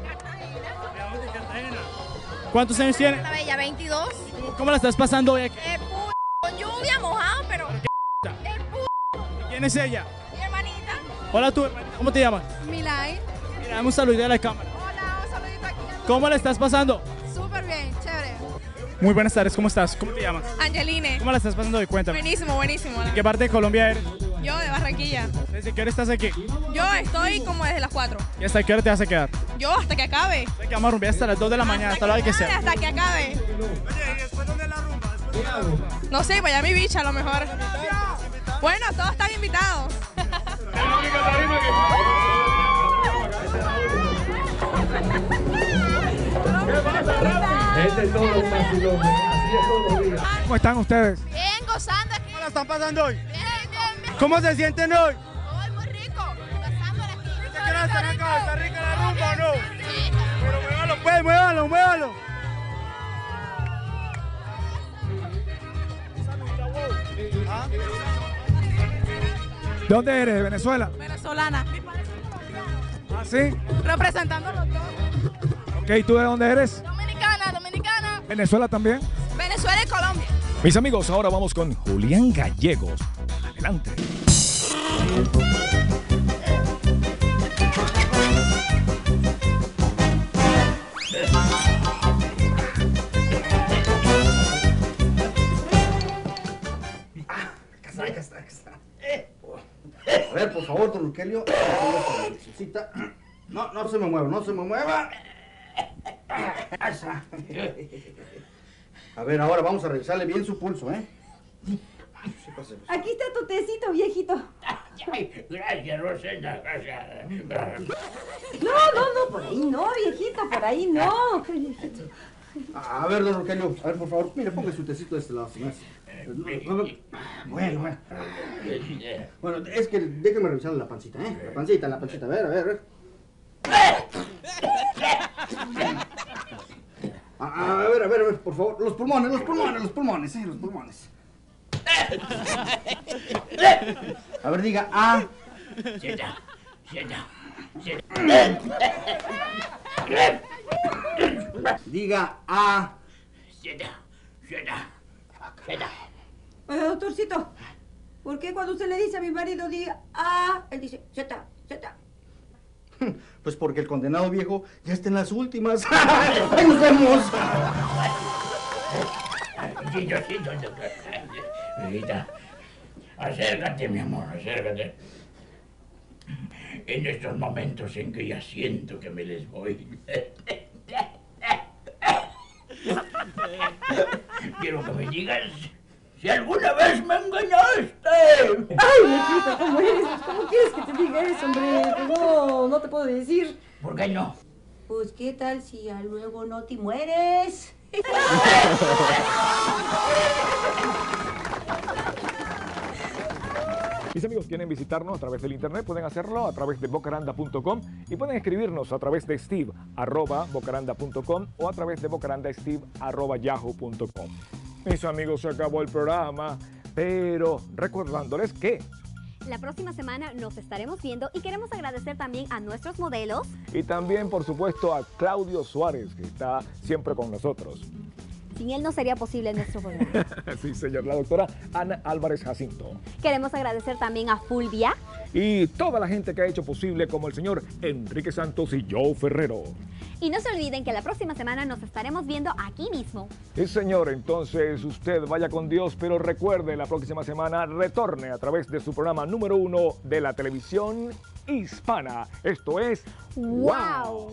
Speaker 16: ¿Cuántos años tienes?
Speaker 2: La bella, 22.
Speaker 16: ¿Cómo la estás pasando hoy aquí?
Speaker 2: Con lluvia, mojado, pero...
Speaker 16: ¿Quién es ella?
Speaker 2: Mi hermanita.
Speaker 16: Hola tú, ¿cómo te llamas?
Speaker 2: Milay.
Speaker 16: Mira, dame un saludito a la cámara.
Speaker 2: Hola, un saludito aquí.
Speaker 16: ¿Cómo la estás pasando?
Speaker 2: Súper bien, chévere.
Speaker 16: Muy buenas tardes, ¿cómo estás? ¿Cómo te llamas?
Speaker 2: Angeline.
Speaker 16: ¿Cómo la estás pasando hoy? Cuéntame.
Speaker 2: Buenísimo, buenísimo.
Speaker 16: ¿De qué parte de Colombia eres?
Speaker 2: Yo de Barranquilla.
Speaker 16: ¿Desde qué hora estás aquí?
Speaker 2: Yo estoy como desde las 4.
Speaker 16: ¿Y hasta qué hora te vas a quedar?
Speaker 2: Yo hasta que acabe.
Speaker 16: Hay que vamos a rumbear hasta las 2 de la mañana, hasta la hora que sea.
Speaker 2: Hasta que acabe.
Speaker 16: Oye, ¿y después dónde es la rumba?
Speaker 2: No sé, Miami Beach a lo mejor. Bueno, todos están invitados.
Speaker 16: ¿Cómo están ustedes?
Speaker 2: Bien, gozando aquí.
Speaker 16: ¿Cómo la están pasando hoy?
Speaker 2: Bien, bien, bien.
Speaker 16: ¿Cómo se sienten hoy?
Speaker 2: Hoy muy rico. Gozando aquí.
Speaker 16: ¿Qué están acá? ¿Está rica la rumba o no? Sí. Pero muévalo pues, muévalo. ¿De dónde eres? ¿De Venezuela?
Speaker 2: Venezolana.
Speaker 16: ¿Ah, sí?
Speaker 2: Representando a los dos.
Speaker 16: Ok, ¿tú de dónde eres?
Speaker 2: Dominicana.
Speaker 16: ¿Venezuela también?
Speaker 2: Venezuela y Colombia.
Speaker 1: Mis amigos, ahora vamos con Julián Gallegos. Adelante.
Speaker 19: Acá está. A ver, por favor, don Luquelio. No se me mueva. A ver, ahora vamos a revisarle bien su pulso, ¿eh?
Speaker 4: Aquí está tu tecito, viejito.
Speaker 25: Gracias, Rosenda, gracias.
Speaker 4: No, por ahí no, viejito, por ahí no.
Speaker 19: A ver, don Luquelio, a ver, por favor, mire, ponga su tecito de este lado, señor. Bueno. Bueno, es que déjeme revisar la pancita, ¿eh? La pancita, a ver. A ver, por favor, los pulmones. A ver, diga A.
Speaker 25: Sienta.
Speaker 19: Diga A.
Speaker 25: Sienta.
Speaker 4: Oiga, doctorcito, ¿por qué cuando usted le dice a mi marido diga él dice Z?
Speaker 19: Pues porque el condenado viejo ya está en las últimas. ¡Ahí nos vemos!
Speaker 25: Sí, doctor. Rita, acércate, mi amor, acércate. En estos momentos en que ya siento que me les voy. Quiero que me digas si alguna vez me engañaste.
Speaker 4: Ay, viejito, ¿cómo eres? ¿Cómo quieres que te diga eso, hombre? No te puedo decir.
Speaker 25: ¿Por qué no?
Speaker 4: Pues, ¿qué tal si ya luego no te mueres?
Speaker 1: Mis amigos, quieren visitarnos a través del internet, pueden hacerlo a través de bocaranda.com y pueden escribirnos a través de steve@bocaranda.com o a través de bocarandasteve@yahoo.com. Mis amigos, se acabó el programa, pero recordándoles que
Speaker 5: la próxima semana nos estaremos viendo y queremos agradecer también a nuestros modelos.
Speaker 1: Y también, por supuesto, a Claudio Suárez, que está siempre con nosotros.
Speaker 5: Sin él no sería posible nuestro programa.
Speaker 1: Sí, señor. La doctora Ana Álvarez Jacinto.
Speaker 5: Queremos agradecer también a Fulvia.
Speaker 1: Y toda la gente que ha hecho posible, como el señor Enrique Santos y Joe Ferrero.
Speaker 5: Y no se olviden que la próxima semana nos estaremos viendo aquí mismo.
Speaker 1: Sí, señor. Entonces, usted vaya con Dios, pero recuerde, la próxima semana retorne a través de su programa número 1 de la televisión hispana. Esto es
Speaker 5: ¡Wow!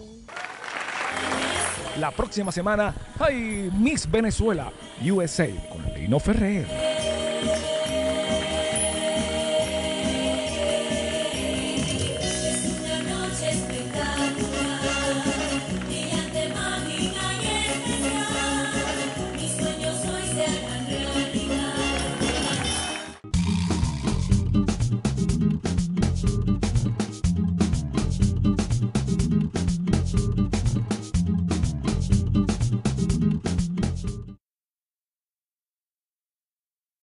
Speaker 1: La próxima semana hay Miss Venezuela, USA, con Lino Ferrer.